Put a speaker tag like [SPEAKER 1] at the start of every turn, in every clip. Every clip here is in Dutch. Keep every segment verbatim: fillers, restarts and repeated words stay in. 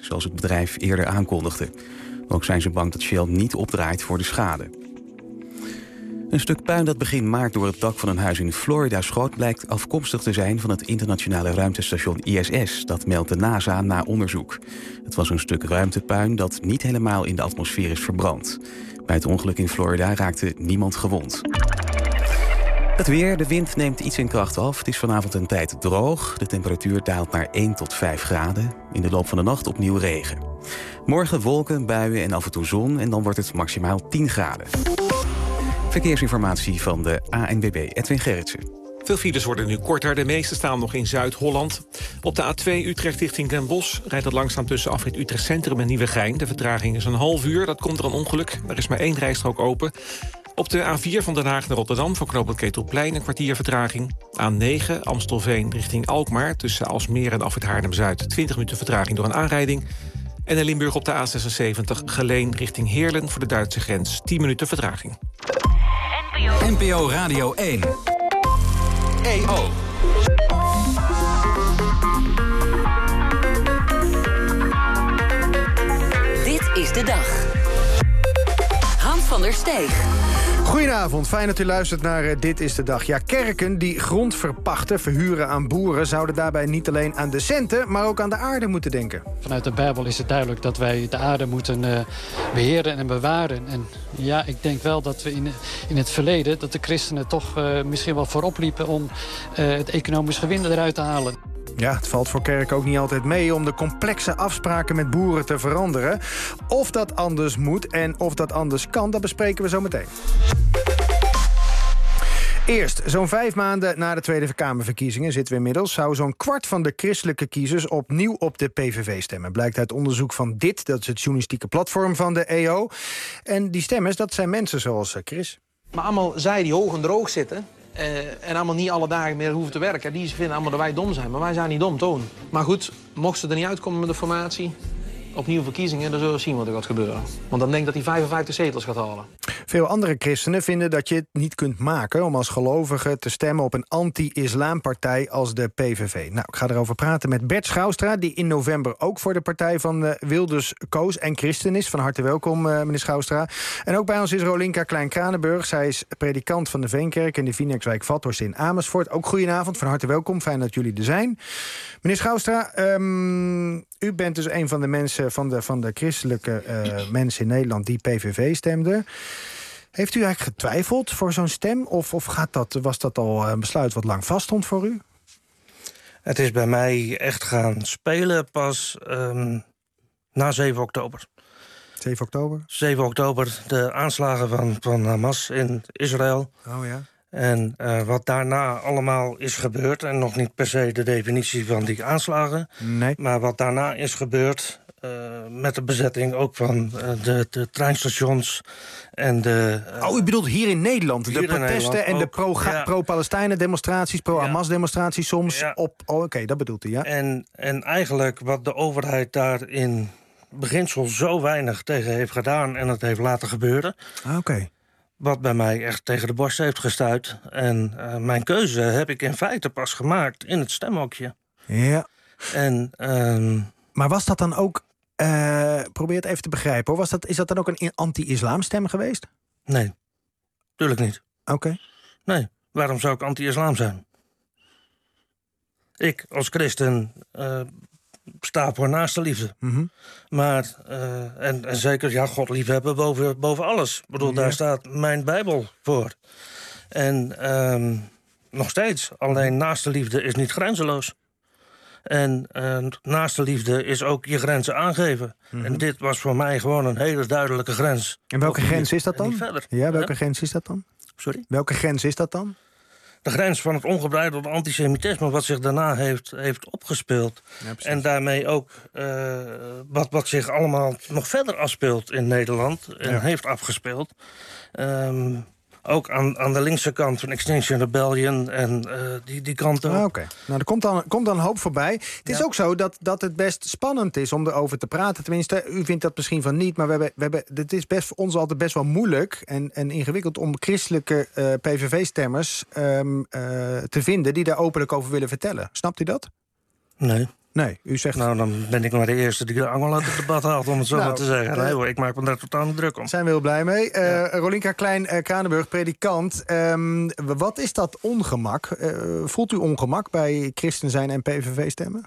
[SPEAKER 1] zoals het bedrijf eerder aankondigde. Ook zijn ze bang dat Shell niet opdraait voor de schade. Een stuk puin dat begin maart door het dak van een huis in Florida schoot, blijkt afkomstig te zijn van het internationale ruimtestation I S S. Dat meldt de NASA na onderzoek. Het was een stuk ruimtepuin dat niet helemaal in de atmosfeer is verbrand. Bij het ongeluk in Florida raakte niemand gewond. Het weer, de wind neemt iets in kracht af. Het is vanavond een tijd droog. De temperatuur daalt naar één tot vijf graden. In de loop van de nacht opnieuw regen. Morgen wolken, buien en af en toe zon. En dan wordt het maximaal tien graden. Verkeersinformatie van de A N W B, Edwin Gerritsen.
[SPEAKER 2] Veel files worden nu korter. De meeste staan nog in Zuid-Holland. Op de A twee Utrecht richting Den Bosch rijdt het langzaam tussen afrit Utrecht Centrum en Nieuwegein. De vertraging is een half uur. Dat komt er een ongeluk. Er is maar één rijstrook open. Op de A vier van Den Haag naar Rotterdam voor knooppunt Ketelplein een kwartier vertraging. A negen Amstelveen richting Alkmaar tussen Alsmeer en afrit Haarlem-Zuid. twintig minuten vertraging door een aanrijding. En in Limburg op de A zesenzeventig Geleen richting Heerlen voor de Duitse grens. tien minuten vertraging.
[SPEAKER 3] N P O Radio één. E O.
[SPEAKER 4] Dit is de dag. Hans van der Steeg.
[SPEAKER 5] Goedenavond, fijn dat u luistert naar uh, Dit is de Dag. Ja, kerken die grond verpachten, verhuren aan boeren, zouden daarbij niet alleen aan de centen, maar ook aan de aarde moeten denken.
[SPEAKER 6] Vanuit de Bijbel is het duidelijk dat wij de aarde moeten uh, beheren en bewaren. En ja, ik denk wel dat we in, in het verleden, dat de christenen toch uh, misschien wel voorop liepen om uh, het economisch gewin eruit te halen.
[SPEAKER 5] Ja, het valt voor kerken ook niet altijd mee om de complexe afspraken met boeren te veranderen. Of dat anders moet en of dat anders kan, dat bespreken we zo meteen. Eerst, zo'n vijf maanden na de Tweede Kamerverkiezingen zitten we inmiddels, zou zo'n kwart van de christelijke kiezers opnieuw op de P V V stemmen. Blijkt uit onderzoek van Dit, dat is het journalistieke platform van de E O. En die stemmers, dat zijn mensen zoals Chris.
[SPEAKER 7] Maar allemaal zij die hoog en droog zitten uh, en allemaal niet alle dagen meer hoeven te werken, die vinden allemaal dat wij dom zijn. Maar wij zijn niet dom, toon. Maar goed, mocht ze er niet uitkomen met de formatie, opnieuw verkiezingen, dan zullen we zien wat er gaat gebeuren. Want dan denk ik dat hij vijfenvijftig zetels gaat halen.
[SPEAKER 5] Veel andere christenen vinden dat je het niet kunt maken om als gelovige te stemmen op een anti-islampartij als de P V V. Nou, ik ga erover praten met Bert Schoustra, die in november ook voor de partij van uh, Wilders koos en christen is. Van harte welkom, uh, meneer Schoustra. En ook bij ons is Rolinka Klein-Kranenburg. Zij is predikant van de Veenkerk in de Vinex-wijk Vathorst in Amersfoort. Ook goedenavond, van harte welkom. Fijn dat jullie er zijn. Meneer Schoustra, um, u bent dus een van de mensen van de, van de christelijke uh, mensen in Nederland die P V V stemden. Heeft u eigenlijk getwijfeld voor zo'n stem? Of, of gaat dat, was dat al een besluit wat lang vaststond voor u?
[SPEAKER 8] Het is bij mij echt gaan spelen pas um, na zeven oktober.
[SPEAKER 5] zeven oktober?
[SPEAKER 8] zeven oktober, de aanslagen van, van Hamas in Israël.
[SPEAKER 5] Oh ja.
[SPEAKER 8] En uh, wat daarna allemaal is gebeurd, en nog niet per se de definitie van die aanslagen,
[SPEAKER 5] nee.
[SPEAKER 8] maar wat daarna is gebeurd uh, met de bezetting ook van uh, de, de treinstations en de... Uh,
[SPEAKER 5] oh, u bedoelt hier in Nederland,
[SPEAKER 8] hier
[SPEAKER 5] de protesten
[SPEAKER 8] Nederland
[SPEAKER 5] en de
[SPEAKER 8] ook,
[SPEAKER 5] pro,
[SPEAKER 8] ja.
[SPEAKER 5] pro-Palestijnen demonstraties, pro-Hamas demonstraties soms
[SPEAKER 8] Ja.
[SPEAKER 5] op... Oh, oké, okay, dat bedoelt u, ja.
[SPEAKER 8] En, en eigenlijk wat de overheid daar in beginsel zo weinig tegen heeft gedaan en het heeft laten gebeuren.
[SPEAKER 5] Ah, oké. Okay.
[SPEAKER 8] Wat bij mij echt tegen de borst heeft gestuit. En uh, mijn keuze heb ik in feite pas gemaakt in het stemhokje.
[SPEAKER 5] Ja.
[SPEAKER 8] En, uh,
[SPEAKER 5] maar was dat dan ook... Uh, probeer het even te begrijpen, hoor. Was dat, is dat dan ook een anti-islamstem geweest?
[SPEAKER 8] Nee, tuurlijk niet.
[SPEAKER 5] Oké. Okay.
[SPEAKER 8] Nee, waarom zou ik anti-islam zijn? Ik als christen uh, sta voor naaste liefde.
[SPEAKER 5] Mm-hmm.
[SPEAKER 8] Maar, uh, en, en zeker, ja, God liefhebben boven, boven alles. Ik bedoel, ja. Daar staat mijn Bijbel voor. En um, nog steeds, alleen naaste liefde is niet grenzeloos. En uh, naaste liefde is ook je grenzen aangeven. Mm-hmm. En dit was voor mij gewoon een hele duidelijke grens.
[SPEAKER 5] En welke
[SPEAKER 8] of
[SPEAKER 5] grens
[SPEAKER 8] niet,
[SPEAKER 5] is dat dan? Ja, welke ja? grens is dat dan?
[SPEAKER 8] Sorry?
[SPEAKER 5] Welke grens is dat dan?
[SPEAKER 8] De grens van het ongebreidelde antisemitisme wat zich daarna heeft, heeft opgespeeld. Ja, en daarmee ook uh, wat, wat zich allemaal nog verder afspeelt in Nederland. En ja. heeft afgespeeld. Um, ook aan, aan de linkse kant van Extinction Rebellion en uh, die, die kant ook.
[SPEAKER 5] Ah, Oké, okay. Nou, er komt dan, komt dan hoop voorbij. Het ja. is ook zo dat, dat het best spannend is om erover te praten. Tenminste, u vindt dat misschien van niet, maar we hebben, we hebben, het is best voor ons altijd best wel moeilijk en, en ingewikkeld om christelijke uh, P V V-stemmers um, uh, te vinden die daar openlijk over willen vertellen. Snapt u dat?
[SPEAKER 8] Nee.
[SPEAKER 5] Nee, u zegt...
[SPEAKER 8] Nou, dan ben ik maar de eerste die de angel uit het debat haalt, om het zo
[SPEAKER 5] nou,
[SPEAKER 8] maar te zeggen. Nee hoor, ik maak me daar totaal niet druk om.
[SPEAKER 5] Zijn we heel blij mee. Uh, ja. Rolinka Klein-Kranenburg, predikant. Um, wat is dat ongemak? Uh, voelt u ongemak bij christen zijn en P V V stemmen?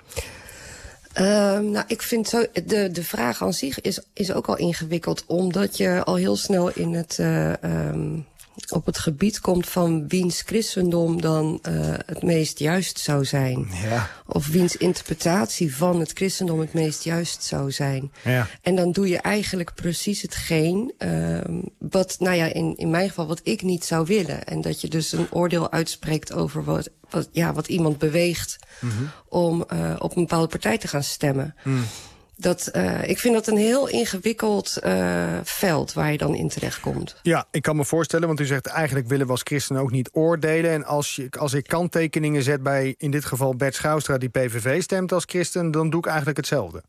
[SPEAKER 9] Uh, nou, ik vind zo, de, de vraag aan zich is, is ook al ingewikkeld, omdat je al heel snel in het, uh, um, op het gebied komt van wiens christendom dan uh, het meest juist zou zijn.
[SPEAKER 5] Ja.
[SPEAKER 9] Of wiens interpretatie van het christendom het meest juist zou zijn.
[SPEAKER 5] Ja.
[SPEAKER 9] En dan doe je eigenlijk precies hetgeen uh, wat, nou ja, in, in mijn geval, wat ik niet zou willen. En dat je dus een oordeel uitspreekt over wat, wat, ja, wat iemand beweegt mm-hmm. om uh, op een bepaalde partij te gaan stemmen. Mm. Dat, uh, ik vind dat een heel ingewikkeld uh, veld waar je dan in terechtkomt.
[SPEAKER 5] Ja, ik kan me voorstellen, want u zegt eigenlijk willen we als christenen ook niet oordelen. En als, je, als ik kanttekeningen zet bij in dit geval Bert Schoustra die P V V stemt als christen, dan doe ik eigenlijk hetzelfde.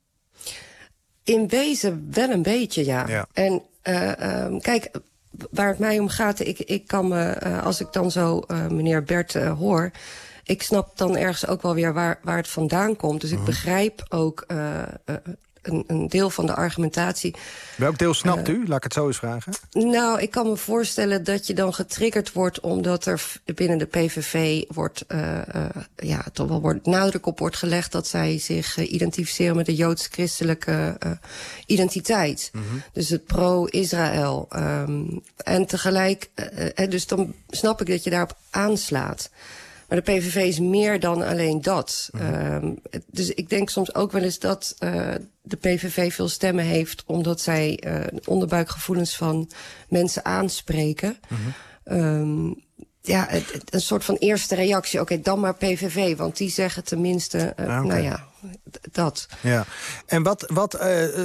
[SPEAKER 9] In wezen wel een beetje, ja.
[SPEAKER 5] ja.
[SPEAKER 9] En uh, um, kijk, waar het mij om gaat, ik, ik kan me, uh, als ik dan zo uh, meneer Bert uh, hoor, ik snap dan ergens ook wel weer waar, waar het vandaan komt. Dus ik begrijp ook uh, uh, een, een deel van de argumentatie.
[SPEAKER 5] Welk deel snapt uh, u? Laat ik het zo eens vragen.
[SPEAKER 9] Nou, ik kan me voorstellen dat je dan getriggerd wordt omdat er binnen de P V V wordt, uh, uh, ja, toch wel wordt, nadruk op wordt gelegd dat zij zich uh, identificeren met de joods-christelijke uh, identiteit. Mm-hmm. Dus het pro-Israël. Um, en tegelijk, uh, uh, dus dan snap ik dat je daarop aanslaat. Maar de P V V is meer dan alleen dat. Mm-hmm. Um, dus ik denk soms ook wel eens dat uh, de P V V veel stemmen heeft, omdat zij uh, onderbuikgevoelens van mensen aanspreken. Mm-hmm. Um, ja, een soort van eerste reactie. Oké, okay, dan maar P V V, want die zeggen tenminste, uh, ah, okay. nou ja, dat.
[SPEAKER 5] Ja. En wat, wat uh, uh,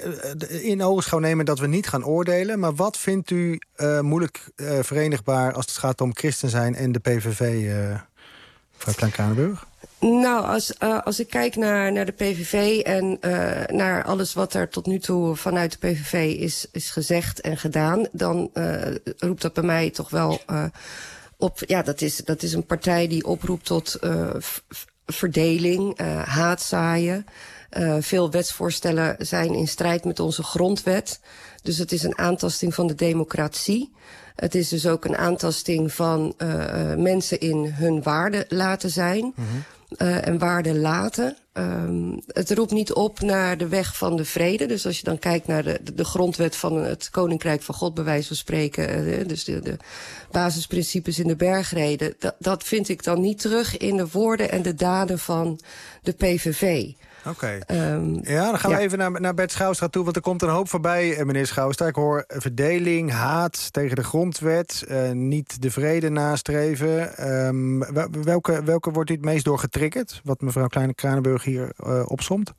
[SPEAKER 5] uh, in ogenschouw nemen dat we niet gaan oordelen, maar wat vindt u uh, moeilijk uh, verenigbaar als het gaat om christen zijn en de P V V, uh, mevrouw Klein-Kranenburg?
[SPEAKER 9] Nou, als, uh, als ik kijk naar, naar de P V V en uh, naar alles wat er tot nu toe vanuit de P V V is, is gezegd en gedaan, dan uh, roept dat bij mij toch wel uh, op. Ja, dat is, dat is een partij die oproept tot uh, v- verdeling, uh, haatzaaien. Uh, veel wetsvoorstellen zijn in strijd met onze grondwet. Dus het is een aantasting van de democratie. Het is dus ook een aantasting van uh, uh, mensen in hun waarde laten zijn. Mm-hmm. Uh, en waarde laten. Um, het roept niet op naar de weg van de vrede. Dus als je dan kijkt naar de, de grondwet van het Koninkrijk van God, bij wijze van spreken, uh, dus de, de basisprincipes in de bergrede, dat, dat vind ik dan niet terug in de woorden en de daden van de P V V.
[SPEAKER 5] Oké. Okay. Um, ja, dan gaan ja. we even naar, naar Bert Schoustra toe, want er komt een hoop voorbij, meneer Schoustra. Ik hoor verdeling, haat tegen de grondwet, uh, niet de vrede nastreven. Um, welke, welke wordt u het meest door getriggerd, wat mevrouw Klein-Kranenburg hier uh, opsomt?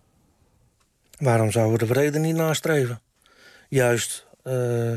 [SPEAKER 8] Waarom zouden we de vrede niet nastreven? Juist uh, uh,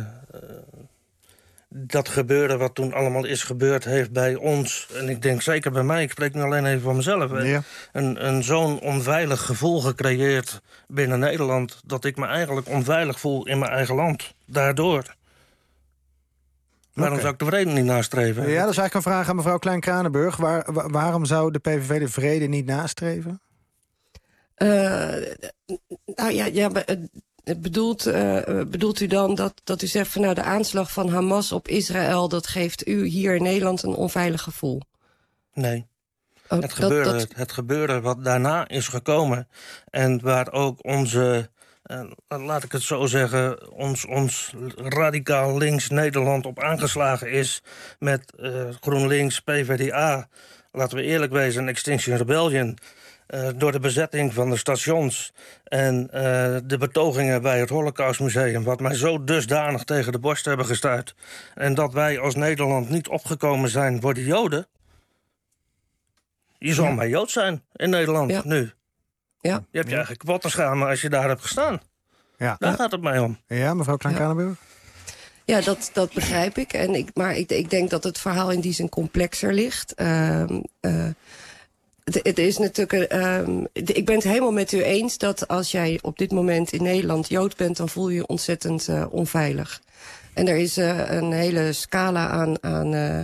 [SPEAKER 8] dat gebeuren wat toen allemaal is gebeurd heeft bij ons, en ik denk zeker bij mij, ik spreek nu alleen even van mezelf, ja. een, een zo'n onveilig gevoel gecreëerd binnen Nederland, dat ik me eigenlijk onveilig voel in mijn eigen land. Daardoor. Waarom okay. zou ik de vrede niet nastreven?
[SPEAKER 5] Ja, dat is eigenlijk een vraag aan mevrouw Klein-Kranenburg. Waar, waar, waarom zou de P V V de vrede niet nastreven?
[SPEAKER 9] Uh, nou ja, ja bedoelt, uh, bedoelt u dan dat, dat u zegt van nou de aanslag van Hamas op Israël, dat geeft u hier in Nederland een onveilig gevoel?
[SPEAKER 8] Nee. Oh, het, gebeurde, dat, dat... het gebeurde wat daarna is gekomen en waar ook onze, uh, laat ik het zo zeggen, ons, ons radicaal links Nederland op aangeslagen is met uh, GroenLinks, P V D A, laten we eerlijk wezen, Extinction Rebellion, Uh, door de bezetting van de stations en uh, de betogingen bij het Holocaustmuseum, wat mij zo dusdanig tegen de borst hebben gestuit, en dat wij als Nederland niet opgekomen zijn voor de Joden. Je zal ja. maar Jood zijn in Nederland ja. nu.
[SPEAKER 9] Ja.
[SPEAKER 8] Je hebt je eigenlijk kapot te schamen als je daar hebt gestaan. Ja. Daar ja. gaat het mij om.
[SPEAKER 5] Ja, mevrouw Klein-Kranenburg?
[SPEAKER 9] Ja, dat, dat begrijp ik. En ik maar ik, ik denk dat het verhaal in die zin complexer ligt. Uh, uh, Het, het is natuurlijk, um, ik ben het helemaal met u eens dat als jij op dit moment in Nederland Jood bent, dan voel je je ontzettend uh, onveilig. En er is uh, een hele scala aan, aan uh,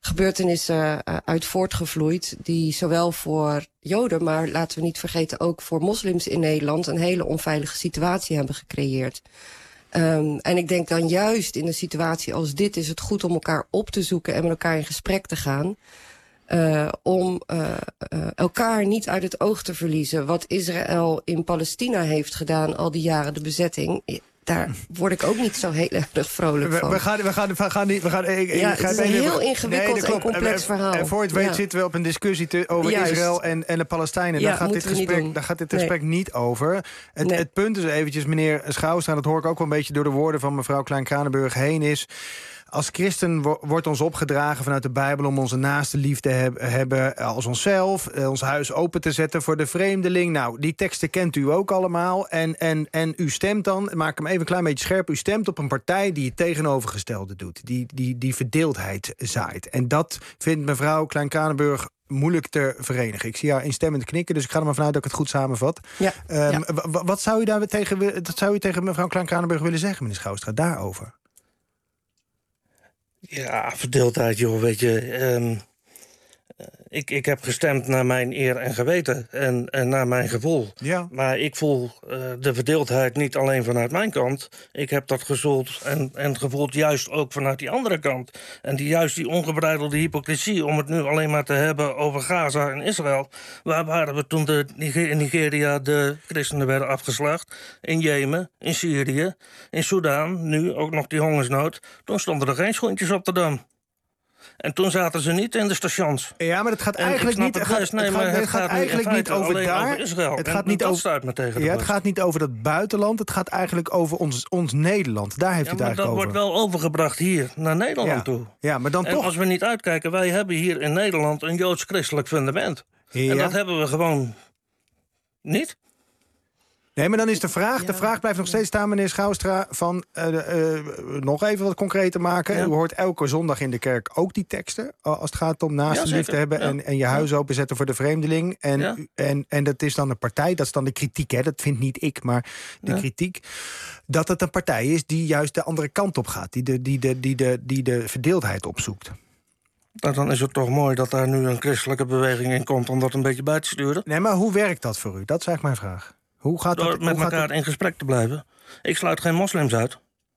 [SPEAKER 9] gebeurtenissen uh, uit voortgevloeid die zowel voor Joden, maar laten we niet vergeten ook voor moslims in Nederland een hele onveilige situatie hebben gecreëerd. Um, en ik denk dan juist in een situatie als dit is het goed om elkaar op te zoeken en met elkaar in gesprek te gaan. Uh, om uh, uh, elkaar niet uit het oog te verliezen. Wat Israël in Palestina heeft gedaan al die jaren, de bezetting, daar word ik ook niet zo heel erg vrolijk van.
[SPEAKER 5] We, we gaan, we gaan, we gaan niet. We gaan, ik,
[SPEAKER 9] ja,
[SPEAKER 5] ik ga
[SPEAKER 9] het is een
[SPEAKER 5] even,
[SPEAKER 9] heel ingewikkeld nee, en complex
[SPEAKER 5] en,
[SPEAKER 9] verhaal.
[SPEAKER 5] En voor het weet
[SPEAKER 9] ja.
[SPEAKER 5] zitten we op een discussie te, over Juist. Israël en, en de Palestijnen.
[SPEAKER 9] Ja,
[SPEAKER 5] daar, gaat dit gesprek, daar gaat dit gesprek nee. niet over. Het, nee. het punt is eventjes, meneer Schoustra, dat hoor ik ook wel een beetje door de woorden van mevrouw Klein-Kranenburg heen is. Als christen wordt ons opgedragen vanuit de Bijbel om onze naaste lief te heb, hebben als onszelf, ons huis open te zetten voor de vreemdeling. Nou, die teksten kent u ook allemaal. En, en, en u stemt dan, maak hem even een klein beetje scherp, u stemt op een partij die het tegenovergestelde doet. Die, die, die verdeeldheid zaait. En dat vindt mevrouw Klein-Kranenburg moeilijk te verenigen. Ik zie haar instemmend knikken, dus ik ga er maar vanuit dat ik het goed samenvat.
[SPEAKER 9] Ja,
[SPEAKER 5] um, ja. Wat zou u daar tegen, dat zou u tegen mevrouw Klein-Kranenburg willen zeggen, meneer Schoustra, daarover?
[SPEAKER 8] Ja, verdeeldheid, joh, weet je. Um, ik, ik heb gestemd naar mijn eer en geweten en, en naar mijn gevoel.
[SPEAKER 5] Ja.
[SPEAKER 8] Maar ik voel uh, de verdeeldheid niet alleen vanuit mijn kant. Ik heb dat gevoeld en, en gevoeld juist ook vanuit die andere kant. En die, juist die ongebreidelde hypocrisie om het nu alleen maar te hebben over Gaza en Israël. Waar waren we toen de in Nigeria de christenen werden afgeslacht? In Jemen, in Syrië, in Soedan, nu ook nog die hongersnood. Toen stonden er geen schoentjes op de Dam. En toen zaten ze niet in de stations.
[SPEAKER 5] Ja, maar het gaat eigenlijk niet. Het gaat, nee, het gaat, het gaat, gaat eigenlijk niet over daar.
[SPEAKER 8] Over Israël.
[SPEAKER 5] Het gaat niet over.
[SPEAKER 8] Me tegen
[SPEAKER 5] ja, het gaat niet over dat buitenland. Het gaat eigenlijk over ons, ons Nederland. Daar heeft
[SPEAKER 8] ja,
[SPEAKER 5] u het eigenlijk over.
[SPEAKER 8] Dat wordt wel overgebracht hier naar Nederland
[SPEAKER 5] ja.
[SPEAKER 8] toe.
[SPEAKER 5] Ja, maar dan
[SPEAKER 8] en
[SPEAKER 5] toch.
[SPEAKER 8] Als we niet uitkijken, wij hebben hier in Nederland een joods-christelijk fundament. Ja. En dat hebben we gewoon niet.
[SPEAKER 5] Nee, maar dan is de vraag, ja. de vraag blijft nog steeds staan, meneer Schoustra, van uh, uh, nog even wat concreter maken. Ja. U hoort elke zondag in de kerk ook die teksten, als het gaat om naaste ja, liefde hebben ja. en, en je huis ja. openzetten voor de vreemdeling. En, ja. en, en dat is dan een partij, dat is dan de kritiek, hè? Dat vindt niet ik, maar de ja. kritiek, dat het een partij is die juist de andere kant op gaat, die de, die de, die de, die de verdeeldheid opzoekt.
[SPEAKER 8] Nou, dan is het toch mooi dat daar nu een christelijke beweging in komt om dat een beetje bij te sturen.
[SPEAKER 5] Nee, maar hoe werkt dat voor u? Dat is eigenlijk mijn vraag. Hoe gaat
[SPEAKER 8] Door
[SPEAKER 5] dat,
[SPEAKER 8] met
[SPEAKER 5] hoe
[SPEAKER 8] elkaar
[SPEAKER 5] gaat het...
[SPEAKER 8] in gesprek te blijven. Ik sluit geen moslims uit.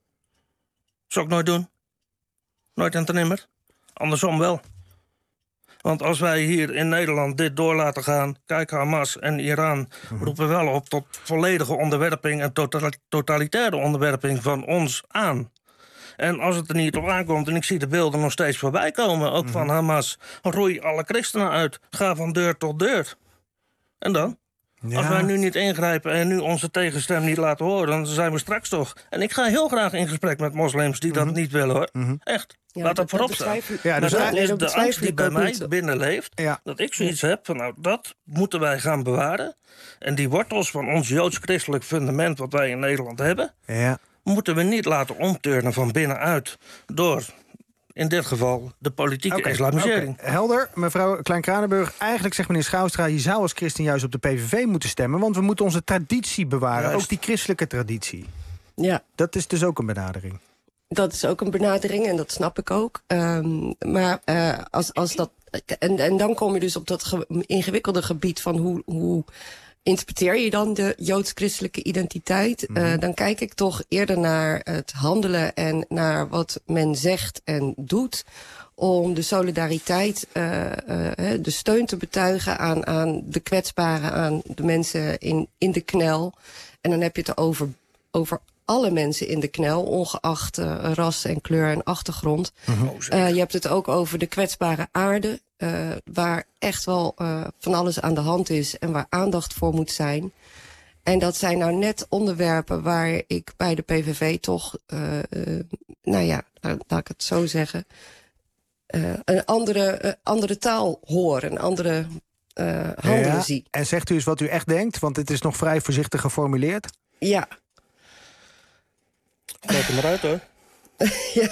[SPEAKER 8] Zou ik nooit doen. Nooit en ten nimmer. Andersom wel. Want als wij hier in Nederland dit door laten gaan, kijk, Hamas en Iran mm-hmm. roepen wel op tot volledige onderwerping en total, totalitaire onderwerping van ons aan. En als het er niet op aankomt, en ik zie de beelden nog steeds voorbij komen, ook mm-hmm. van Hamas, roei alle christenen uit. Ga van deur tot deur. En dan? Ja. Als wij nu niet ingrijpen en nu onze tegenstem niet laten horen, dan zijn we straks toch. En ik ga heel graag in gesprek met moslims die mm-hmm. dat niet willen, hoor. Mm-hmm. Echt. Ja, Laat dat, dat voorop staan.
[SPEAKER 5] Ja,
[SPEAKER 8] dus
[SPEAKER 5] dat,
[SPEAKER 8] dat is
[SPEAKER 9] dat
[SPEAKER 8] de angst die bij mij
[SPEAKER 9] niet.
[SPEAKER 8] binnenleeft. Ja. Dat ik zoiets heb van, nou, dat moeten wij gaan bewaren. En die wortels van ons joods-christelijk fundament wat wij in Nederland hebben,
[SPEAKER 5] ja.
[SPEAKER 8] moeten we niet laten omturnen van binnenuit door, in dit geval, de politieke okay, islamisering.
[SPEAKER 5] Okay. Helder, mevrouw Klein-Kranenburg. Eigenlijk zegt meneer Schoustra, je zou als christen juist op de P V V moeten stemmen, want we moeten onze traditie bewaren, juist. Ook die christelijke traditie.
[SPEAKER 9] Ja.
[SPEAKER 5] Dat is dus ook een benadering.
[SPEAKER 9] Dat is ook een benadering en dat snap ik ook. Um, maar uh, als, als dat. En, en dan kom je dus op dat ge, ingewikkelde gebied van hoe, hoe interpreteer je dan de joods-christelijke identiteit? Mm-hmm. Uh, dan kijk ik toch eerder naar het handelen en naar wat men zegt en doet, om de solidariteit, uh, uh, de steun te betuigen aan, aan de kwetsbaren, aan de mensen in, in de knel. En dan heb je het over, over alle mensen in de knel, ongeacht uh, ras en kleur en achtergrond. Mm-hmm. Uh, je hebt het ook over de kwetsbare aarde, uh, waar echt wel uh, van alles aan de hand is en waar aandacht voor moet zijn. En dat zijn nou net onderwerpen waar ik bij de P V V toch, uh, uh, nou ja, laat ik het zo zeggen, uh, een andere, uh, andere taal hoor, een andere uh, handelen ja, zie.
[SPEAKER 5] En zegt u eens wat u echt denkt, want het is nog vrij voorzichtig geformuleerd.
[SPEAKER 9] Ja.
[SPEAKER 8] Kijk er maar uit, hoor.
[SPEAKER 9] ja.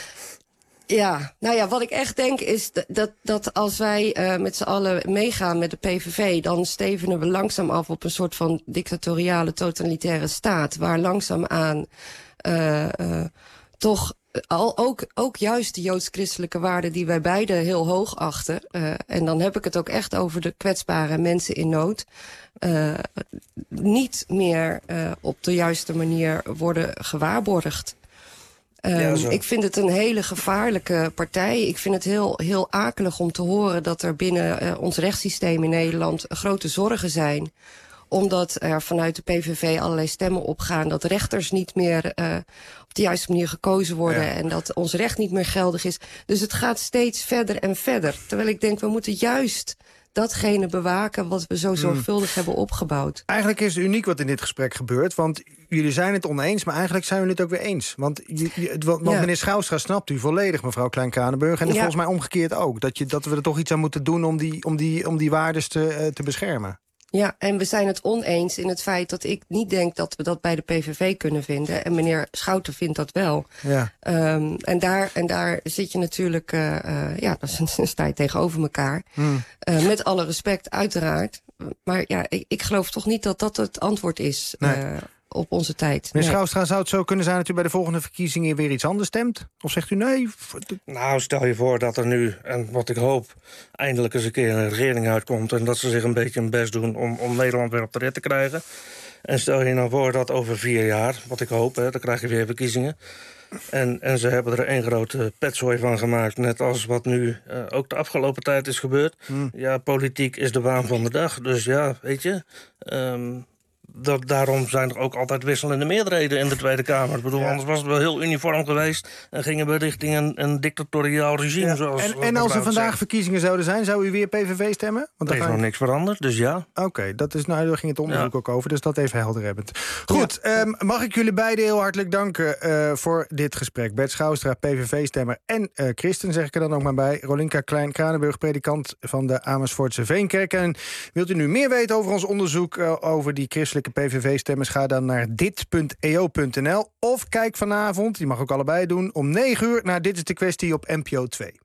[SPEAKER 9] ja, nou ja, wat ik echt denk is dat, dat als wij uh, met z'n allen meegaan met de P V V, dan stevenen we langzaam af op een soort van dictatoriale, totalitaire staat, waar langzaamaan uh, uh, toch al, ook, ook juist de joods-christelijke waarden die wij beide heel hoog achten. Uh, en dan heb ik het ook echt over de kwetsbare mensen in nood. Uh, niet meer uh, op de juiste manier worden gewaarborgd. Um, ja, ik vind het een hele gevaarlijke partij. Ik vind het heel, heel akelig om te horen dat er binnen uh, ons rechtssysteem in Nederland grote zorgen zijn. Omdat er vanuit de P V V allerlei stemmen opgaan dat rechters niet meer uh, op de juiste manier gekozen worden. Ja. En dat ons recht niet meer geldig is. Dus het gaat steeds verder en verder. Terwijl ik denk, we moeten juist datgene bewaken wat we zo zorgvuldig hmm. hebben opgebouwd.
[SPEAKER 5] Eigenlijk is het uniek wat in dit gesprek gebeurt. Want jullie zijn het oneens, maar eigenlijk zijn we het ook weer eens. Want, je, je, want ja. meneer Schoustra snapt u volledig, mevrouw Klein-Kranenburg. En ja. volgens mij omgekeerd ook. Dat, je, dat we er toch iets aan moeten doen om die, om die, om die waardes te, uh, te beschermen.
[SPEAKER 9] Ja, en we zijn het oneens in het feit dat ik niet denk dat we dat bij de P V V kunnen vinden. En meneer Schouten vindt dat wel. Ja. Um, en, daar, en daar zit je natuurlijk, uh, uh, ja, dan sta je tegenover elkaar. Hmm. Uh, met alle respect, uiteraard. Maar ja, ik, ik geloof toch niet dat dat het antwoord is. Nee. Uh, op onze tijd.
[SPEAKER 5] Meneer nee. Schoustra, zou het zo kunnen zijn dat u bij de volgende verkiezingen weer iets anders stemt? Of zegt u nee?
[SPEAKER 8] Nou, stel je voor dat er nu, en wat ik hoop, eindelijk eens een keer een regering uitkomt en dat ze zich een beetje hun best doen om, om Nederland weer op de rit te krijgen. En stel je nou voor dat over vier jaar, wat ik hoop, hè, dan krijg je weer verkiezingen. En, en ze hebben er één grote petzooi van gemaakt, net als wat nu uh, ook de afgelopen tijd is gebeurd. Hmm. Ja, politiek is de waan van de dag. Dus ja, weet je... Um, Dat, daarom zijn er ook altijd wisselende meerderheden in de Tweede Kamer. Ik bedoel, ja. anders was het wel heel uniform geweest en gingen we richting een, een dictatoriaal regime. Ja. Zoals
[SPEAKER 5] en en als er vandaag zegt. verkiezingen zouden zijn, zou u weer P V V stemmen? Want
[SPEAKER 8] er is nog ik... niks veranderd, dus ja.
[SPEAKER 5] Oké, okay, dat is nou, daar ging het onderzoek ja. ook over, dus dat even helder hebbend. Goed, ja. um, mag ik jullie beiden heel hartelijk danken uh, voor dit gesprek. Bert Schoustra, P V V-stemmer en uh, christen, zeg ik er dan ook maar bij. Rolinka Klein-Kranenburg, predikant van de Amersfoortse Veenkerk. En wilt u nu meer weten over ons onderzoek uh, over die christelijke P V V-stemmers, ga dan naar dit punt e o punt n l of kijk vanavond, die mag ook allebei doen, om negen uur naar Dit is de Kwestie op N P O twee.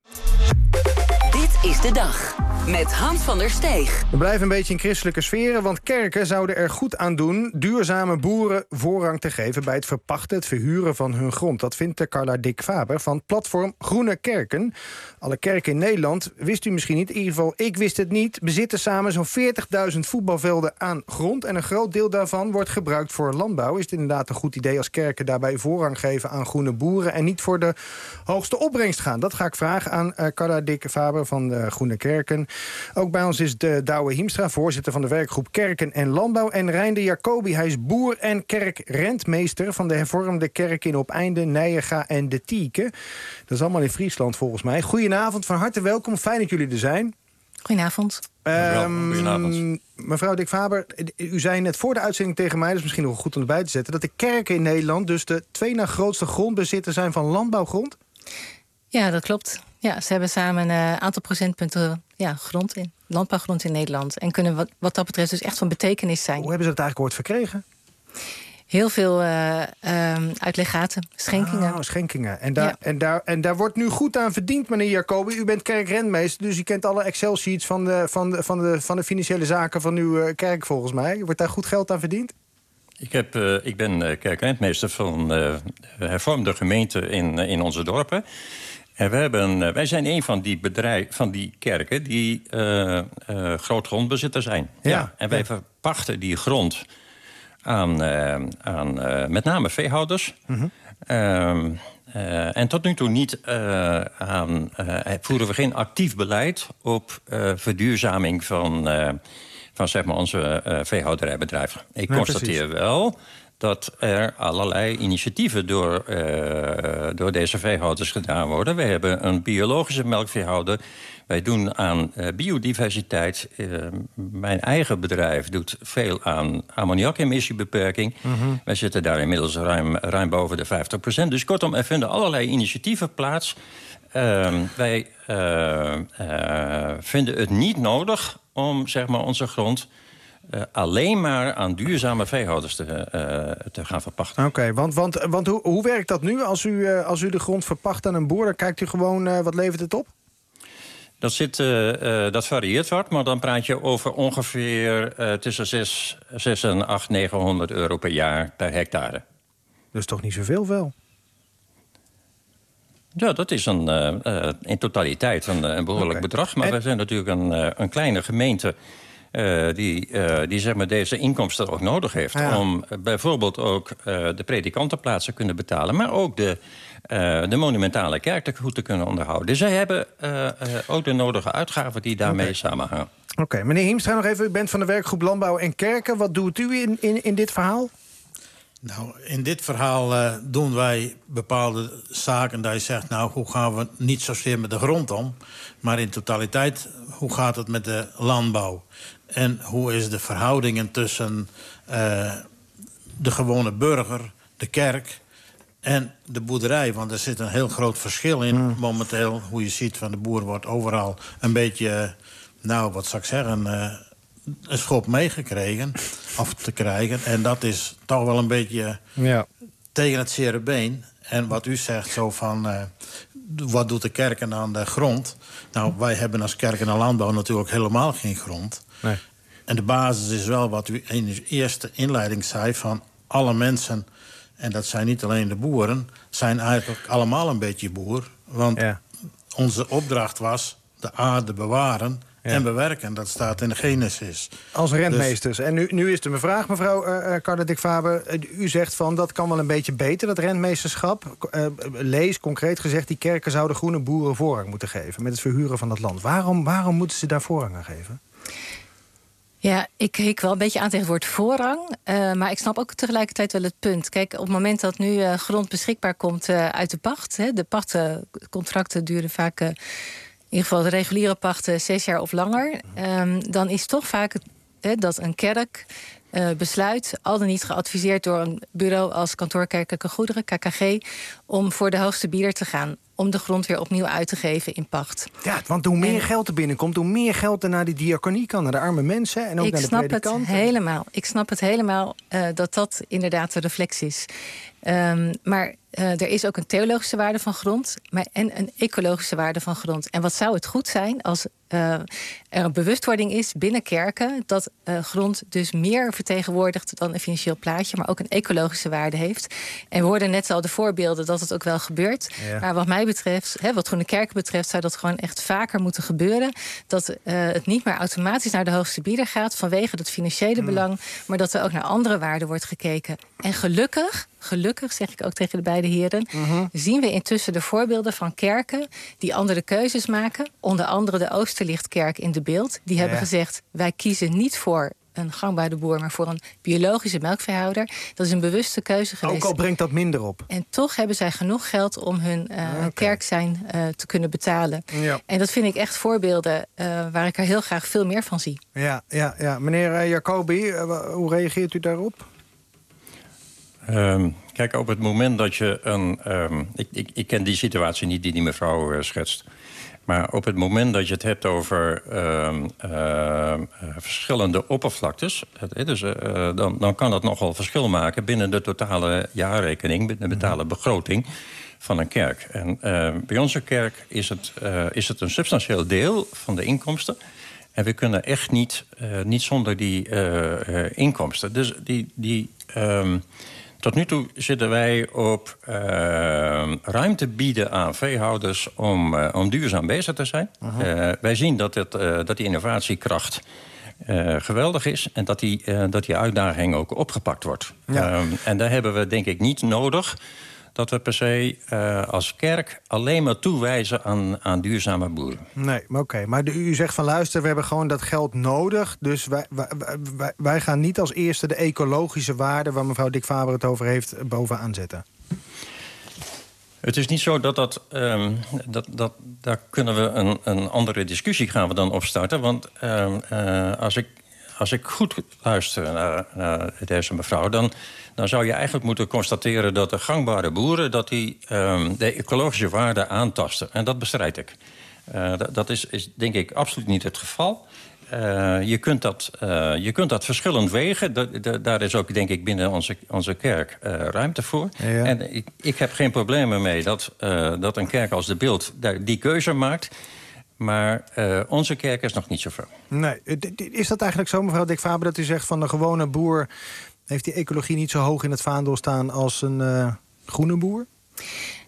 [SPEAKER 4] Dit is de dag met Hans van der Steeg.
[SPEAKER 5] We blijven een beetje in christelijke sferen, want kerken zouden er goed aan doen duurzame boeren voorrang te geven bij het verpachten, het verhuren van hun grond. Dat vindt Carla Dick Faber van platform Groene Kerken. Alle kerken in Nederland, wist u misschien niet, in ieder geval ik wist het niet, bezitten samen zo'n veertigduizend voetbalvelden aan grond. En een groot deel daarvan wordt gebruikt voor landbouw. Is het inderdaad een goed idee als kerken daarbij voorrang geven aan groene boeren en niet voor de hoogste opbrengst gaan? Dat ga ik vragen aan uh, Carla Dick Faber van de Groene Kerken. Ook bij ons is de Douwe Hiemstra, voorzitter van de werkgroep Kerken en Landbouw. En Reinder Jacobi, hij is boer en kerkrentmeester van de hervormde kerk in Opeinde, Nijega en De Tieke. Dat is allemaal in Friesland volgens mij. Goedenavond, van harte welkom. Fijn dat jullie er zijn.
[SPEAKER 10] Goedenavond.
[SPEAKER 5] Um, Goedenavond. Mevrouw Dick Faber, u zei net voor de uitzending tegen mij, dat is misschien nog goed om erbij te zetten, dat de kerken in Nederland dus de twee na grootste grondbezitter zijn van landbouwgrond?
[SPEAKER 10] Ja, dat klopt. Ja, ze hebben samen een uh, aantal procentpunten ja, grond in, landbouwgrond in Nederland. En kunnen wat, wat dat betreft dus echt van betekenis zijn.
[SPEAKER 5] Hoe hebben ze dat eigenlijk ooit verkregen?
[SPEAKER 10] Heel veel uh, um, uit legaten, schenkingen.
[SPEAKER 5] Oh, schenkingen. En daar, ja. en, daar, en daar wordt nu goed aan verdiend, meneer Jacobi. U bent kerkrentmeester, dus u kent alle Excel-sheets van de, van, de, van, de, van de financiële zaken van uw uh, kerk, volgens mij. Wordt daar goed geld aan verdiend?
[SPEAKER 11] Ik, heb, uh, ik ben uh, kerkrentmeester van uh, hervormde gemeente in, uh, in onze dorpen. En we hebben, uh, wij zijn een van die bedrijven, van die kerken die uh, uh, grootgrondbezitter zijn. Ja. Ja. En wij ja. verpachten die grond aan, uh, aan uh, met name veehouders. Mm-hmm. Uh, uh, en tot nu toe niet uh, aan, uh, voeren we geen actief beleid op uh, verduurzaming van, uh, van zeg maar onze uh, veehouderijbedrijven. Ik ja, constateer precies. wel dat er allerlei initiatieven door, uh, door deze veehouders gedaan worden. We hebben een biologische melkveehouder. Wij doen aan uh, biodiversiteit. Uh, mijn eigen bedrijf doet veel aan ammoniakemissiebeperking. Mm-hmm. Wij zitten daar inmiddels ruim, ruim boven de vijftig procent. Dus kortom, er vinden allerlei initiatieven plaats. Uh, wij uh, uh, vinden het niet nodig om zeg maar, onze grond Uh, alleen maar aan duurzame veehouders te, uh, te gaan verpachten.
[SPEAKER 5] Oké, okay, want, want, want hoe, hoe werkt dat nu? Als u, uh, als u de grond verpacht aan een boer, dan kijkt u gewoon, uh, wat levert het op?
[SPEAKER 11] Dat, zit, uh, uh, dat varieert wat, maar dan praat je over ongeveer uh, tussen zes en acht, negenhonderd euro per jaar per hectare.
[SPEAKER 5] Dus toch niet zoveel wel?
[SPEAKER 11] Ja, dat is een, uh, uh, in totaliteit een, een behoorlijk okay. bedrag. Maar en... we zijn natuurlijk een, uh, een kleine gemeente... Uh, die, uh, die zeg maar deze inkomsten ook nodig heeft... Ja. om uh, bijvoorbeeld ook uh, de predikantenplaatsen te kunnen betalen... maar ook de, uh, de monumentale kerk te goed te kunnen onderhouden. Dus zij hebben uh, uh, ook de nodige uitgaven die daarmee okay. samenhangen.
[SPEAKER 5] Oké, okay. Meneer Hiemstra, nog even. U bent van de werkgroep Landbouw en Kerken. Wat doet u in, in, in dit verhaal?
[SPEAKER 12] Nou, in dit verhaal uh, doen wij bepaalde zaken dat je zegt... nou, hoe gaan we niet zozeer met de grond om... maar in totaliteit, hoe gaat het met de landbouw? En hoe is de verhoudingen tussen uh, de gewone burger, de kerk en de boerderij? Want er zit een heel groot verschil in mm. momenteel. Hoe je ziet, van de boer wordt overal een beetje... nou, wat zou ik zeggen... Uh, een schop meegekregen, of te krijgen. En dat is toch wel een beetje ja. tegen het zere been. En wat u zegt, zo van... Uh, wat doet de kerk aan de grond? Nou, wij hebben als kerk en landbouw natuurlijk helemaal geen grond. Nee. En de basis is wel wat u in uw eerste inleiding zei... van alle mensen, en dat zijn niet alleen de boeren... zijn eigenlijk allemaal een beetje boer. Want ja. onze opdracht was de aarde bewaren... Ja. En bewerken, dat staat in de Genesis.
[SPEAKER 5] Als rentmeesters. Dus... En nu, nu is er mijn vraag, mevrouw uh, Kardedik-Faber. Uh, u zegt van, dat kan wel een beetje beter, dat rentmeesterschap. Uh, lees, concreet gezegd, die kerken zouden groene boeren voorrang moeten geven... met het verhuren van dat land. Waarom, waarom moeten ze daar voorrang aan geven?
[SPEAKER 10] Ja, ik hik wel een beetje aan tegen het woord voorrang. Uh, maar ik snap ook tegelijkertijd wel het punt. Kijk, op het moment dat nu uh, grond beschikbaar komt uh, uit de pacht... Hè, de pachtcontracten duren vaak... Uh, in ieder geval de reguliere pachten zes jaar of langer... Um, dan is toch vaak he, dat een kerk uh, besluit... al dan niet geadviseerd door een bureau als Kantoor Kerkelijke Goederen, K K G... om voor de hoogste bieder te gaan... om de grond weer opnieuw uit te geven in pacht.
[SPEAKER 5] Ja, want hoe meer en, geld er binnenkomt... hoe meer geld er naar de diaconie kan, naar de arme mensen... en ook naar de predikanten.
[SPEAKER 10] Ik snap het helemaal. Ik snap het helemaal uh, dat dat inderdaad de reflex is. Um, maar uh, er is ook een theologische waarde van grond... Maar, en een ecologische waarde van grond. En wat zou het goed zijn als uh, er een bewustwording is binnen kerken... dat uh, grond dus meer vertegenwoordigt dan een financieel plaatje... maar ook een ecologische waarde heeft. En we hoorden net al de voorbeelden dat het ook wel gebeurt. Ja. Maar wat mij betreft, hè, wat Groene Kerken betreft... zou dat gewoon echt vaker moeten gebeuren. Dat uh, het niet meer automatisch naar de hoogste bieder gaat... vanwege het financiële mm. belang... maar dat er ook naar andere waarden wordt gekeken. En gelukkig... Gelukkig, zeg ik ook tegen de beide heren... Uh-huh. zien we intussen de voorbeelden van kerken... die andere keuzes maken. Onder andere de Oosterlichtkerk in De Beeld. Die ja. hebben gezegd, wij kiezen niet voor een gangbare boer... maar voor een biologische melkveehouder. Dat is een bewuste keuze geweest.
[SPEAKER 5] Ook al brengt dat minder op.
[SPEAKER 10] En toch hebben zij genoeg geld om hun uh, okay. kerk zijn uh, te kunnen betalen. Ja. En dat vind ik echt voorbeelden uh, waar ik er heel graag veel meer van zie.
[SPEAKER 5] Ja, ja, ja. Meneer uh, Jacobi, uh, hoe reageert u daarop?
[SPEAKER 11] Um, kijk, op het moment dat je een... Um, ik, ik, ik ken die situatie niet die die mevrouw uh, schetst. Maar op het moment dat je het hebt over um, uh, uh, verschillende oppervlaktes... Dus, uh, dan, dan kan dat nogal verschil maken binnen de totale jaarrekening... binnen de totale begroting van een kerk. En uh, bij onze kerk is het, uh, is het een substantieel deel van de inkomsten... En we kunnen echt niet, uh, niet zonder die uh, uh, inkomsten. Dus die... die um, Tot nu toe zitten wij op uh, ruimte bieden aan veehouders om, uh, om duurzaam bezig te zijn. Uh, wij zien dat, het, uh, dat die innovatiekracht uh, geweldig is en dat die, uh, dat die uitdaging ook opgepakt wordt. Ja. Um, en daar hebben we denk ik niet nodig dat we per se uh, als kerk alleen maar toewijzen aan, aan duurzame boeren.
[SPEAKER 5] Nee, maar oké. Okay. Maar de, u zegt van luister, we hebben gewoon dat geld nodig. Dus wij, wij, wij, wij gaan niet als eerste de ecologische waarde... waar mevrouw Dik-Faber het over heeft, bovenaan zetten.
[SPEAKER 11] Het is niet zo dat dat... Um, dat, dat daar kunnen we een, een andere discussie gaan we dan opstarten. Want um, uh, als ik... Als ik goed luister naar, naar deze mevrouw... Dan, dan zou je eigenlijk moeten constateren dat de gangbare boeren... dat die um, de ecologische waarde aantasten. En dat bestrijd ik. Uh, dat dat is, is denk ik absoluut niet het geval. Uh, je, kunt dat, uh, je kunt dat verschillend wegen. Da, da, daar is ook denk ik binnen onze, onze kerk uh, ruimte voor. Ja. En ik, ik heb geen problemen mee dat, uh, dat een kerk als De Beeld daar die keuze maakt... Maar uh, onze kerk is nog niet zo ver.
[SPEAKER 5] Nee. Is dat eigenlijk zo, mevrouw Dik-Faber, dat u zegt van de gewone boer... heeft die ecologie niet zo hoog in het vaandel staan als een uh, groene boer?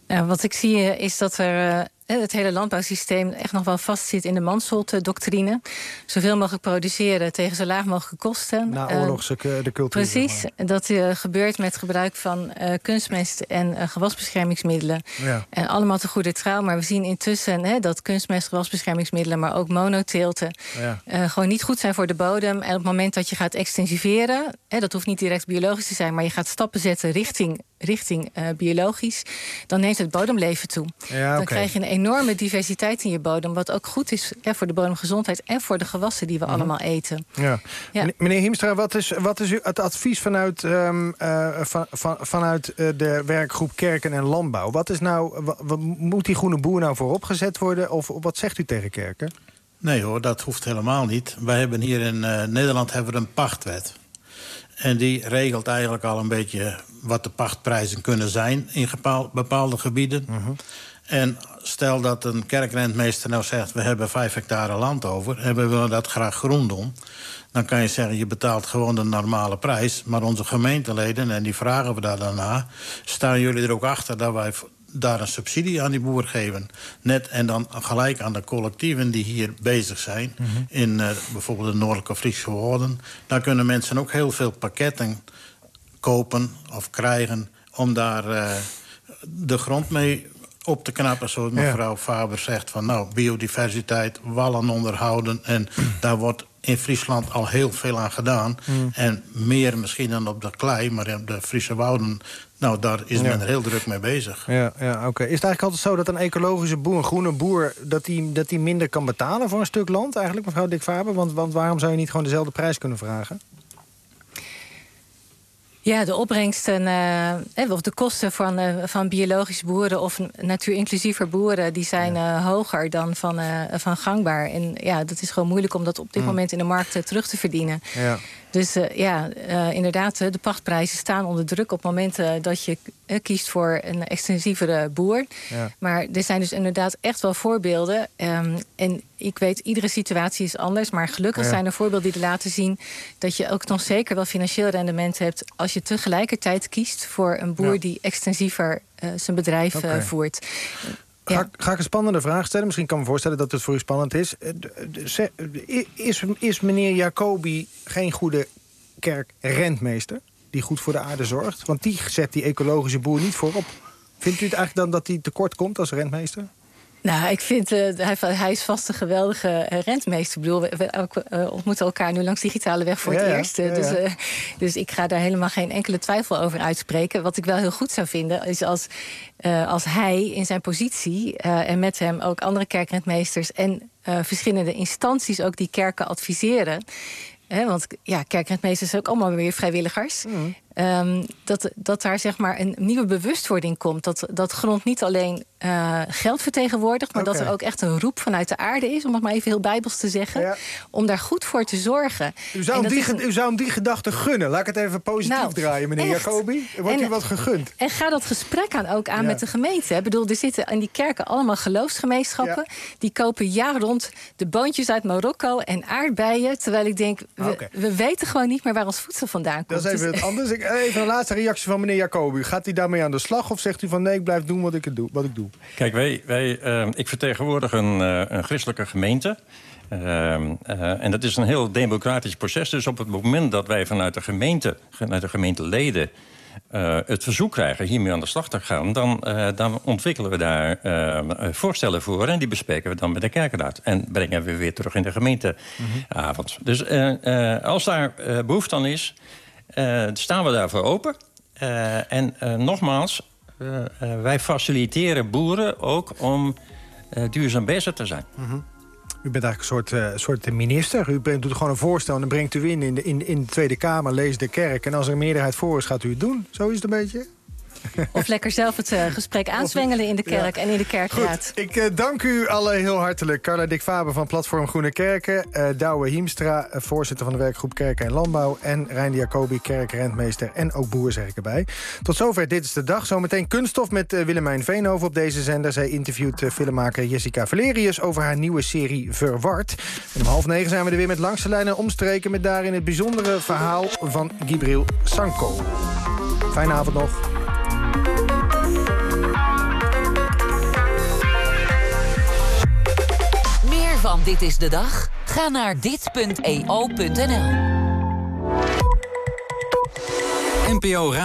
[SPEAKER 10] Uh, wat ik zie uh, is dat er uh, het hele landbouwsysteem echt nog wel vastzit in de Mansholt-doctrine. Zoveel mogelijk produceren tegen zo laag mogelijke kosten.
[SPEAKER 5] Na oorlogs uh, de cultuur.
[SPEAKER 10] Precies. Maar. Dat uh, gebeurt met gebruik van uh, kunstmest en uh, gewasbeschermingsmiddelen. Ja. En allemaal te goede trouw. Maar we zien intussen hè, dat kunstmest, gewasbeschermingsmiddelen, maar ook monoteelten ja. uh, gewoon niet goed zijn voor de bodem. En op het moment dat je gaat extensiveren, hè, dat hoeft niet direct biologisch te zijn, maar je gaat stappen zetten richting richting uh, biologisch, dan neemt het bodemleven toe. Ja, dan okay. krijg je een enorme diversiteit in je bodem, wat ook goed is hè, voor de bodemgezondheid en voor de gewassen die we mm-hmm. allemaal eten.
[SPEAKER 5] Ja. Ja. Meneer Hiemstra, wat is, wat is het advies vanuit, um, uh, van, van, vanuit uh, de werkgroep Kerken en Landbouw? Wat is nou, wat, wat, moet die groene boer nou voorop gezet worden? Of wat zegt u tegen Kerken?
[SPEAKER 12] Nee hoor, dat hoeft helemaal niet. Wij hebben hier in uh, Nederland hebben we een pachtwet. En die regelt eigenlijk al een beetje wat de pachtprijzen kunnen zijn in bepaalde gebieden. Uh-huh. En stel dat een kerkrentmeester nou zegt, we hebben vijf hectare land over en we willen dat graag groen doen. Dan kan je zeggen, je betaalt gewoon de normale prijs. Maar onze gemeenteleden, en die vragen we daar daarna, staan jullie er ook achter dat wij daar een subsidie aan die boer geven. Net en dan gelijk aan de collectieven die hier bezig zijn. Mm-hmm. In uh, bijvoorbeeld de Noordelijke Friese Wouden. Daar kunnen mensen ook heel veel pakketten kopen of krijgen om daar uh, de grond mee op te knappen. Zoals mevrouw ja. Faber zegt van nou, biodiversiteit, wallen onderhouden. En daar wordt in Friesland al heel veel aan gedaan. Mm. En meer misschien dan op de klei, maar op de Friese Wouden, nou, daar is men ja. er heel druk mee bezig.
[SPEAKER 5] Ja, ja, oké. Okay. Is het eigenlijk altijd zo dat een ecologische boer, een groene boer, dat die, dat die minder kan betalen voor een stuk land eigenlijk, mevrouw Dick Faber? Want, want waarom zou je niet gewoon dezelfde prijs kunnen vragen?
[SPEAKER 10] Ja, de opbrengsten, uh, of de kosten van, uh, van biologische boeren of natuurinclusiever boeren, die zijn uh, hoger dan van, uh, van gangbaar. En ja, dat is gewoon moeilijk om dat op dit mm. moment in de markt uh, terug te verdienen. Ja. Dus uh, ja, uh, inderdaad, de pachtprijzen staan onder druk op het moment uh, dat je uh, kiest voor een extensievere boer. Ja. Maar er zijn dus inderdaad echt wel voorbeelden. Um, en ik weet, iedere situatie is anders. Maar gelukkig ja. zijn er voorbeelden die laten zien dat je ook nog zeker wel financieel rendement hebt als je tegelijkertijd kiest voor een boer ja. die extensiever uh, zijn bedrijf okay. uh, voert.
[SPEAKER 5] Ga, ja. ga ik een spannende vraag stellen? Misschien kan ik me voorstellen dat het voor u spannend is. Is, is meneer Jacobi geen goede kerkrentmeester die goed voor de aarde zorgt? Want die zet die ecologische boer niet voorop. Vindt u het eigenlijk dan dat hij tekort komt als rentmeester?
[SPEAKER 10] Nou, ik vind, uh, hij, hij is vast een geweldige uh, rentmeester. Ik bedoel, we, we uh, ontmoeten elkaar nu langs digitale weg voor ja, het ja, eerst. Ja, ja. Dus, uh, dus ik ga daar helemaal geen enkele twijfel over uitspreken. Wat ik wel heel goed zou vinden, is als, uh, als hij in zijn positie Uh, en met hem ook andere kerkrentmeesters en uh, verschillende instanties ook die kerken adviseren. He, want ja, kerkrentmeesters zijn ook allemaal weer vrijwilligers. Mm. Um, dat, dat daar zeg maar een nieuwe bewustwording komt. Dat, dat grond niet alleen uh, geld vertegenwoordigt, maar okay. dat er ook echt een roep vanuit de aarde is, om het maar even heel bijbels te zeggen, ja. om daar goed voor te zorgen.
[SPEAKER 5] U zou, hem die, een... u zou hem die gedachte gunnen. Laat ik het even positief nou, draaien, meneer echt. Jacobi. Wordt en, u wat gegund?
[SPEAKER 10] En ga dat gesprek aan ook aan ja. met de gemeente. Ik bedoel, er zitten in die kerken allemaal geloofsgemeenschappen. Ja. Die kopen jaar rond de boontjes uit Marokko en aardbeien. Terwijl ik denk, we, okay. we weten gewoon niet meer waar ons voedsel vandaan komt.
[SPEAKER 5] Dat is even dus, het anders. Ik, even een laatste reactie van meneer Jacobi. Gaat hij daarmee aan de slag of zegt u van nee, ik blijf doen wat ik, het doe, wat ik doe?
[SPEAKER 11] Kijk, wij, wij, uh, ik vertegenwoordig een, uh, een christelijke gemeente. Uh, uh, en dat is een heel democratisch proces. Dus op het moment dat wij vanuit de gemeente, vanuit de gemeenteleden Uh, het verzoek krijgen hiermee aan de slag te gaan, dan, uh, dan ontwikkelen we daar uh, voorstellen voor en die bespreken we dan met de kerkenraad. En brengen we weer terug in de gemeenteavond. Mm-hmm. Dus uh, uh, als daar uh, behoefte aan is, uh, staan we daarvoor open. Uh, en uh, nogmaals, uh, uh, wij faciliteren boeren ook om uh, duurzaam bezig te zijn.
[SPEAKER 5] Mm-hmm. U bent eigenlijk een soort, uh, soort minister. U brengt, doet gewoon een voorstel en dan brengt u in in de, in, in de Tweede Kamer, leest de kerk. En als er een meerderheid voor is, gaat u het doen. Zo is het een beetje.
[SPEAKER 10] Of lekker zelf het uh, gesprek aanzwengelen in de kerk ja. en in de kerkraad.
[SPEAKER 5] Goed, ik uh, dank u allen heel hartelijk. Carla Dick Faber van Platform Groene Kerken. Uh, Douwe Hiemstra, uh, voorzitter van de werkgroep Kerken en Landbouw. En Reinder Jacobi, kerkrentmeester en ook boer, zeg ik erbij. Tot zover Dit is de Dag. Zometeen kunststof met uh, Willemijn Veenhoven op deze zender. Zij interviewt uh, filmmaker Jessica Valerius over haar nieuwe serie Verward. En om half negen zijn we er weer met Langs de Lijn en Omstreken, met daarin het bijzondere verhaal van Gibril Sanko. Fijne avond nog.
[SPEAKER 4] Meer van Dit is de Dag? Ga naar dit punt e o punt n l.
[SPEAKER 3] N P O